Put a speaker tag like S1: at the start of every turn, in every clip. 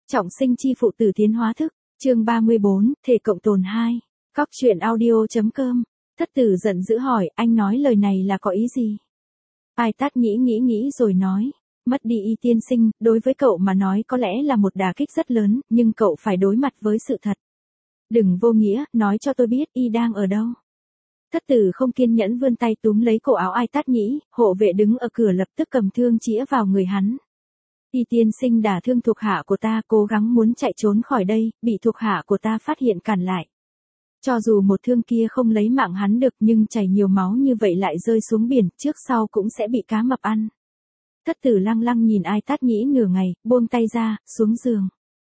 S1: Trọng sinh chi phụ tử tiến hóa thức, chương 34, thể cộng tồn 2. Cóc truyện audio.com. Thất tử giận dữ hỏi, anh nói lời này là có ý gì? Ai Tát nghĩ rồi nói, mất đi Y tiên sinh, đối với cậu mà nói có lẽ là một đả kích rất lớn, nhưng cậu phải đối mặt với sự thật. Đừng vô nghĩa, nói cho tôi biết Y đang ở đâu. Thất tử không kiên nhẫn vươn tay túm lấy cổ áo Ai Tát Nhĩ, hộ vệ đứng ở cửa lập tức cầm thương chĩa vào người hắn. Y tiên sinh đả thương thuộc hạ của ta, cố gắng muốn chạy trốn khỏi đây, bị thuộc hạ của ta phát hiện cản lại. Cho dù một thương kia không lấy mạng hắn được nhưng chảy nhiều máu như vậy lại rơi xuống biển, trước sau cũng sẽ bị cá mập ăn. Thất tử lăng lăng nhìn Ai Tát Nhĩ nửa ngày, buông tay ra, xuống giường.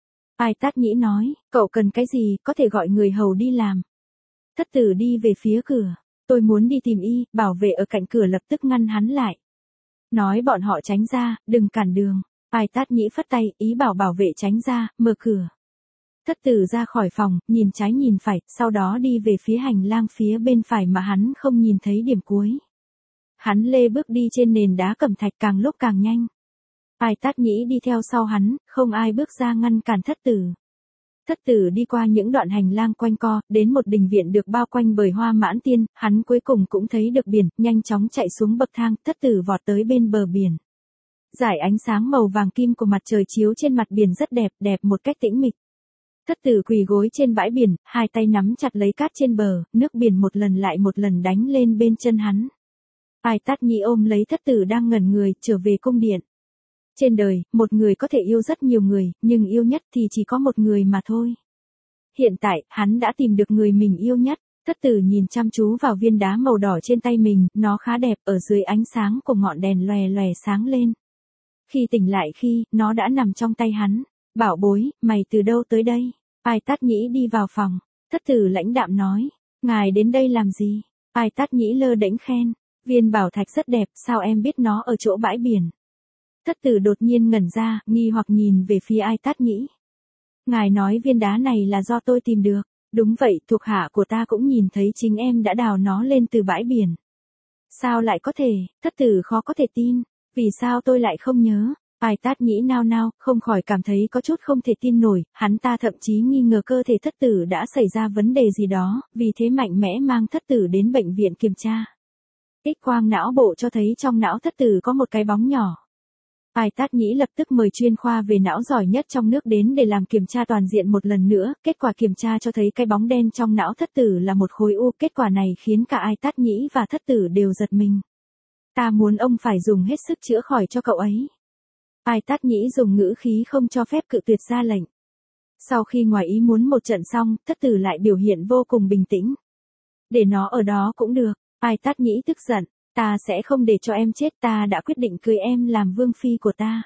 S1: Ai Tát Nhĩ nói, cậu cần cái gì, có thể gọi người hầu đi làm. Thất tử đi về phía cửa, tôi muốn đi tìm Y, bảo vệ ở cạnh cửa lập tức ngăn hắn lại. Nói bọn họ tránh ra, đừng cản đường. Ai Tát Nhĩ phất tay, ý bảo bảo vệ tránh ra, mở cửa. Thất tử ra khỏi phòng, nhìn trái nhìn phải, sau đó đi về phía hành lang phía bên phải mà hắn không nhìn thấy điểm cuối. Hắn lê bước đi trên nền đá cẩm thạch càng lúc càng nhanh. Ai Tát Nhĩ đi theo sau hắn, không ai bước ra ngăn cản thất tử. Thất tử đi qua những đoạn hành lang quanh co, đến một đình viện được bao quanh bởi hoa mãn tiên, hắn cuối cùng cũng thấy được biển, nhanh chóng chạy xuống bậc thang, thất tử vọt tới bên bờ biển. Dải ánh sáng màu vàng kim của mặt trời chiếu trên mặt biển rất đẹp, đẹp một cách tĩnh mịch. Thất tử quỳ gối trên bãi biển, hai tay nắm chặt lấy cát trên bờ, nước biển một lần lại một lần đánh lên bên chân hắn. Ai Tát Nhĩ ôm lấy thất tử đang ngẩn người, trở về cung điện. Trên đời, một người có thể yêu rất nhiều người, nhưng yêu nhất thì chỉ có một người mà thôi. Hiện tại, hắn đã tìm được người mình yêu nhất. Thất tử nhìn chăm chú vào viên đá màu đỏ trên tay mình, nó khá đẹp, ở dưới ánh sáng của ngọn đèn lòe lòe sáng lên. Khi tỉnh lại nó đã nằm trong tay hắn. Bảo bối, mày từ đâu tới đây? Ai Tát Nhĩ đi vào phòng. Thất tử lãnh đạm nói, ngài đến đây làm gì? Ai Tát Nhĩ lơ đễnh khen, viên bảo thạch rất đẹp, sao em biết nó ở chỗ bãi biển? Thất tử đột nhiên ngẩn ra, nghi hoặc nhìn về phía Ai Tát Nhĩ. Ngài nói viên đá này là do tôi tìm được. Đúng vậy, thuộc hạ của ta cũng nhìn thấy chính em đã đào nó lên từ bãi biển. Sao lại có thể? Thất tử khó có thể tin. Vì sao tôi lại không nhớ? Ai Tát Nhĩ nao nao, không khỏi cảm thấy có chút không thể tin nổi, hắn ta thậm chí nghi ngờ cơ thể thất tử đã xảy ra vấn đề gì đó, vì thế mạnh mẽ mang thất tử đến bệnh viện kiểm tra. X-quang não bộ cho thấy trong não thất tử có một cái bóng nhỏ. Ai Tát Nhĩ lập tức mời chuyên khoa về não giỏi nhất trong nước đến để làm kiểm tra toàn diện một lần nữa, kết quả kiểm tra cho thấy cái bóng đen trong não thất tử là một khối u, kết quả này khiến cả Ai Tát Nhĩ và thất tử đều giật mình. Ta muốn ông phải dùng hết sức chữa khỏi cho cậu ấy. Ai Tát Nhĩ dùng ngữ khí không cho phép cự tuyệt ra lệnh. Sau khi ngoài ý muốn một trận xong, thất tử lại biểu hiện vô cùng bình tĩnh. Để nó ở đó cũng được. Ai Tát Nhĩ tức giận, ta sẽ không để cho em chết, ta đã quyết định cưới em làm vương phi của ta.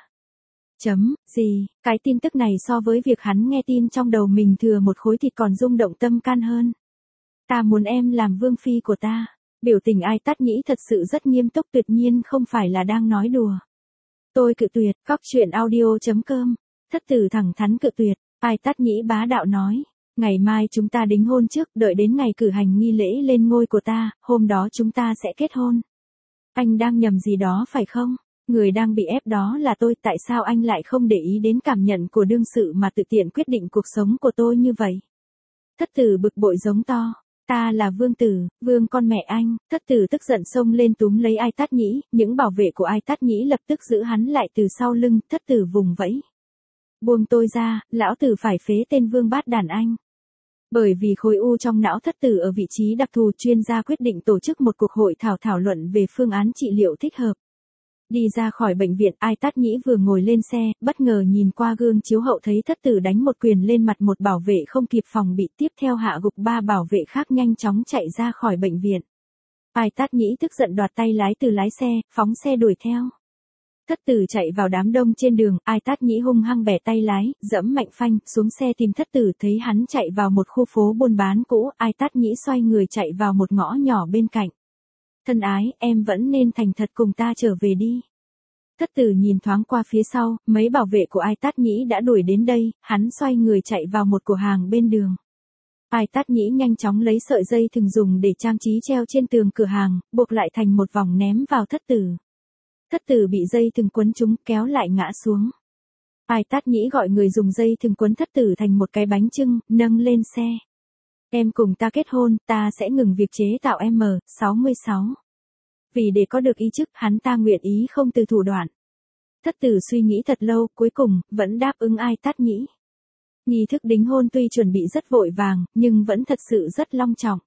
S1: Gì, cái tin tức này so với việc hắn nghe tin trong đầu mình thừa một khối thịt còn rung động tâm can hơn. Ta muốn em làm vương phi của ta. Biểu tình Ai Tát Nhĩ thật sự rất nghiêm túc, tuyệt nhiên không phải là đang nói đùa. Tôi cự tuyệt. Cóc truyện audio.com. Thất tử thẳng thắn cự tuyệt. Ai Tát Nhĩ bá đạo nói, ngày mai chúng ta đính hôn trước, đợi đến ngày cử hành nghi lễ lên ngôi của ta, hôm đó chúng ta sẽ kết hôn. Anh đang nhầm gì đó phải không? Người đang bị ép đó là tôi, tại sao anh lại không để ý đến cảm nhận của đương sự mà tự tiện quyết định cuộc sống của tôi như vậy? Thất tử bực bội giống to. Ta là vương tử, vương con mẹ anh. Thất tử tức giận xông lên túm lấy Ai Tát Nhĩ, những bảo vệ của Ai Tát Nhĩ lập tức giữ hắn lại từ sau lưng, thất tử vùng vẫy. Buông tôi ra, lão tử phải phế tên vương bát đàn anh. Bởi vì khối u trong não thất tử ở vị trí đặc thù, chuyên gia quyết định tổ chức một cuộc hội thảo luận về phương án trị liệu thích hợp. Đi ra khỏi bệnh viện, Ai Tát Nhĩ vừa ngồi lên xe, bất ngờ nhìn qua gương chiếu hậu thấy thất tử đánh một quyền lên mặt một bảo vệ không kịp phòng bị, tiếp theo hạ gục 3 bảo vệ khác nhanh chóng chạy ra khỏi bệnh viện. Ai Tát Nhĩ tức giận đoạt tay lái từ lái xe, phóng xe đuổi theo. Thất tử chạy vào đám đông trên đường, Ai Tát Nhĩ hung hăng bẻ tay lái, giẫm mạnh phanh, xuống xe tìm thất tử, thấy hắn chạy vào một khu phố buôn bán cũ, Ai Tát Nhĩ xoay người chạy vào một ngõ nhỏ bên cạnh. Thân ái, em vẫn nên thành thật cùng ta trở về đi. Thất tử nhìn thoáng qua phía sau, mấy bảo vệ của Ai Tát Nhĩ đã đuổi đến đây, hắn xoay người chạy vào một cửa hàng bên đường. Ai Tát Nhĩ nhanh chóng lấy sợi dây thừng dùng để trang trí treo trên tường cửa hàng, buộc lại thành một vòng ném vào thất tử. Thất tử bị dây thừng quấn trúng, kéo lại ngã xuống. Ai Tát Nhĩ gọi người dùng dây thừng quấn thất tử thành một cái bánh chưng, nâng lên xe. Em cùng ta kết hôn, ta sẽ ngừng việc chế tạo M66. Vì để có được y chức, hắn ta nguyện ý không từ thủ đoạn. Thất tử suy nghĩ thật lâu, cuối cùng, vẫn đáp ứng Ai Tát Nhĩ. Nghi thức đính hôn tuy chuẩn bị rất vội vàng, nhưng vẫn thật sự rất long trọng.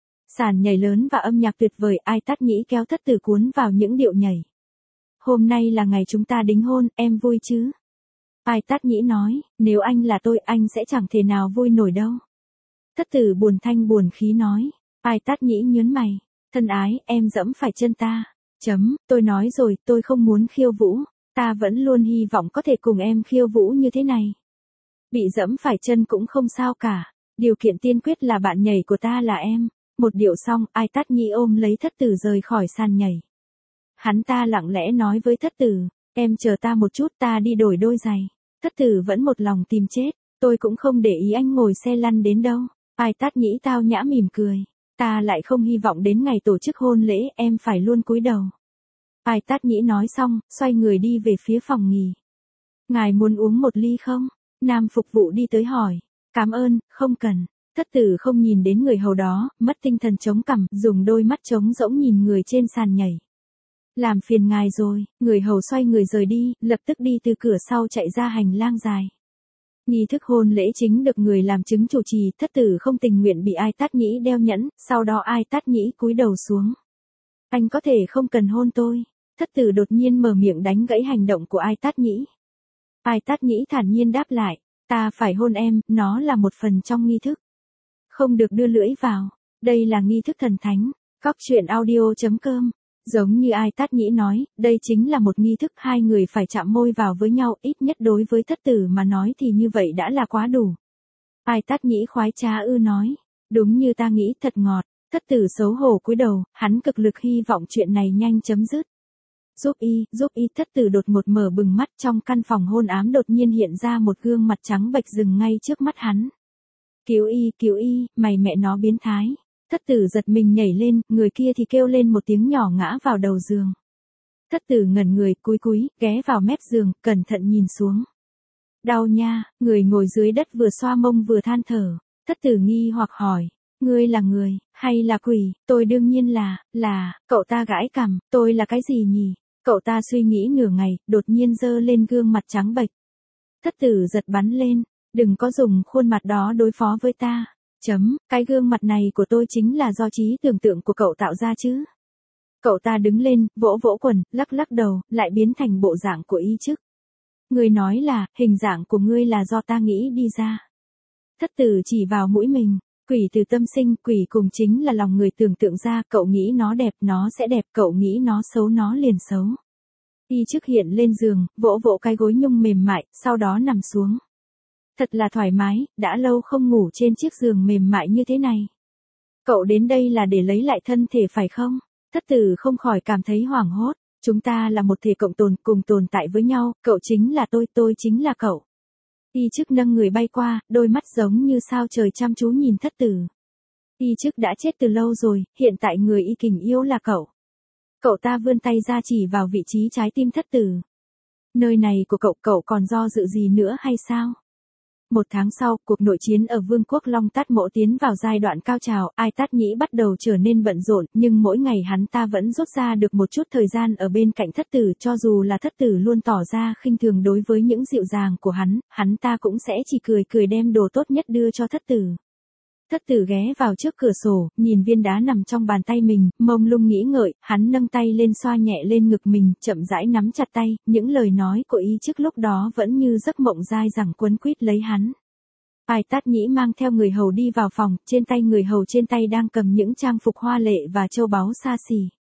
S1: Sàn nhảy lớn và âm nhạc tuyệt vời, Ai Tát Nhĩ kéo thất tử cuốn vào những điệu nhảy. Hôm nay là ngày chúng ta đính hôn, em vui chứ? Ai Tát Nhĩ nói, nếu anh là tôi, anh sẽ chẳng thể nào vui nổi đâu. Thất tử buồn thanh buồn khí nói. Ai Tát Nhĩ nhớn mày. Thân ái, em dẫm phải chân ta. Tôi nói rồi, tôi không muốn khiêu vũ. Ta vẫn luôn hy vọng có thể cùng em khiêu vũ như thế này. Bị dẫm phải chân cũng không sao cả. Điều kiện tiên quyết là bạn nhảy của ta là em. Một điệu xong, Ai Tát Nhĩ ôm lấy thất tử rời khỏi sàn nhảy. Hắn ta lặng lẽ nói với thất tử, em chờ ta một chút, ta đi đổi đôi giày. Thất tử vẫn một lòng tìm chết, tôi cũng không để ý anh ngồi xe lăn đến đâu. Ai Tát Nhĩ tao nhã mỉm cười, ta lại không hy vọng đến ngày tổ chức hôn lễ em phải luôn cúi đầu. Ai Tát Nhĩ nói xong, xoay người đi về phía phòng nghỉ. Ngài muốn uống một ly không? Nam phục vụ đi tới hỏi. Cảm ơn, không cần. Thất tử không nhìn đến người hầu đó, mất tinh thần chống cằm, dùng đôi mắt trống rỗng nhìn người trên sàn nhảy. Làm phiền ngài rồi, người hầu xoay người rời đi, lập tức đi từ cửa sau chạy ra hành lang dài. Nghi thức hôn lễ chính được người làm chứng chủ trì, thất tử không tình nguyện bị Ai Tát Nhĩ đeo nhẫn, sau đó Ai Tát Nhĩ cúi đầu xuống. Anh có thể không cần hôn tôi. Thất tử đột nhiên mở miệng đánh gãy hành động của Ai Tát Nhĩ. Ai Tát Nhĩ thản nhiên đáp lại, ta phải hôn em, nó là một phần trong nghi thức. Không được đưa lưỡi vào, đây là nghi thức thần thánh. Cóc truyện audio.com. Giống như Ai Tát Nhĩ nói, đây chính là một nghi thức hai người phải chạm môi vào với nhau, ít nhất đối với thất tử mà nói thì như vậy đã là quá đủ. Ai Tát Nhĩ khoái trá nói, đúng như ta nghĩ, thật ngọt. Thất tử xấu hổ cúi đầu, hắn cực lực hy vọng chuyện này nhanh chấm dứt. Giúp y, thất tử đột ngột mở bừng mắt, trong căn phòng hôn ám đột nhiên hiện ra một gương mặt trắng bệch dừng ngay trước mắt hắn. Cứu y, mày mẹ nó biến thái. Thất tử giật mình nhảy lên, người kia thì kêu lên một tiếng nhỏ ngã vào đầu giường. Thất tử ngẩn người, cúi, ghé vào mép giường, cẩn thận nhìn xuống. Đau nha, người ngồi dưới đất vừa xoa mông vừa than thở. Thất tử nghi hoặc hỏi, ngươi là người, hay là quỷ? Tôi đương nhiên là, cậu ta gãi cằm, tôi là cái gì nhỉ? Cậu ta suy nghĩ nửa ngày, đột nhiên giơ lên gương mặt trắng bệch. Thất tử giật bắn lên, đừng có dùng khuôn mặt đó đối phó với ta. Cái gương mặt này của tôi chính là do trí tưởng tượng của cậu tạo ra chứ. Cậu ta đứng lên, vỗ quần, lắc đầu, lại biến thành bộ dạng của y chức. Ngươi nói là, hình dạng của ngươi là do ta nghĩ đi ra. Thất tử chỉ vào mũi mình, quỷ từ tâm sinh, quỷ cùng chính là lòng người tưởng tượng ra, cậu nghĩ nó đẹp, nó sẽ đẹp, cậu nghĩ nó xấu, nó liền xấu. Y chức hiện lên giường, vỗ cái gối nhung mềm mại, sau đó nằm xuống. Thật là thoải mái, đã lâu không ngủ trên chiếc giường mềm mại như thế này. Cậu đến đây là để lấy lại thân thể phải không? Thất tử không khỏi cảm thấy hoảng hốt. Chúng ta là một thể cộng tồn, cùng tồn tại với nhau, cậu chính là tôi chính là cậu. Y chức nâng người bay qua, đôi mắt giống như sao trời chăm chú nhìn thất tử. Y chức đã chết từ lâu rồi, hiện tại người y kình yêu là cậu. Cậu ta vươn tay ra chỉ vào vị trí trái tim thất tử. Nơi này của cậu còn do dự gì nữa hay sao? Một tháng sau, cuộc nội chiến ở Vương quốc Long Tát Mỗ tiến vào giai đoạn cao trào, Ai Tát Nhĩ bắt đầu trở nên bận rộn, nhưng mỗi ngày hắn ta vẫn rút ra được một chút thời gian ở bên cạnh thất tử, cho dù là thất tử luôn tỏ ra khinh thường đối với những dịu dàng của hắn ta cũng sẽ chỉ cười đem đồ tốt nhất đưa cho thất tử. Thất tử ghé vào trước cửa sổ, nhìn viên đá nằm trong bàn tay mình, mông lung nghĩ ngợi, hắn nâng tay lên xoa nhẹ lên ngực mình, chậm rãi nắm chặt tay, những lời nói của y trước lúc đó vẫn như giấc mộng dai dẳng quấn quýt lấy hắn. Ai Tát Nhĩ mang theo người hầu đi vào phòng, trên tay người hầu trên tay đang cầm những trang phục hoa lệ và châu báu xa xỉ.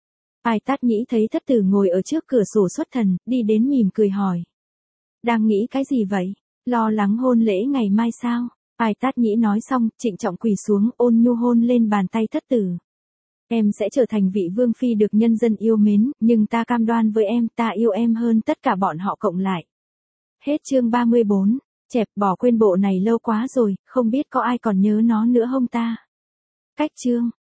S1: Ai Tát Nhĩ thấy thất tử ngồi ở trước cửa sổ xuất thần, đi đến mỉm cười hỏi. Đang nghĩ cái gì vậy? Lo lắng hôn lễ ngày mai sao? Ai Tát Nhĩ nói xong, trịnh trọng quỳ xuống, ôn nhu hôn lên bàn tay thất tử. Em sẽ trở thành vị vương phi được nhân dân yêu mến, nhưng ta cam đoan với em, ta yêu em hơn tất cả bọn họ cộng lại. Hết chương 34. Chẹp, bỏ quên bộ này lâu quá rồi, không biết có ai còn nhớ nó nữa không ta? Cách chương.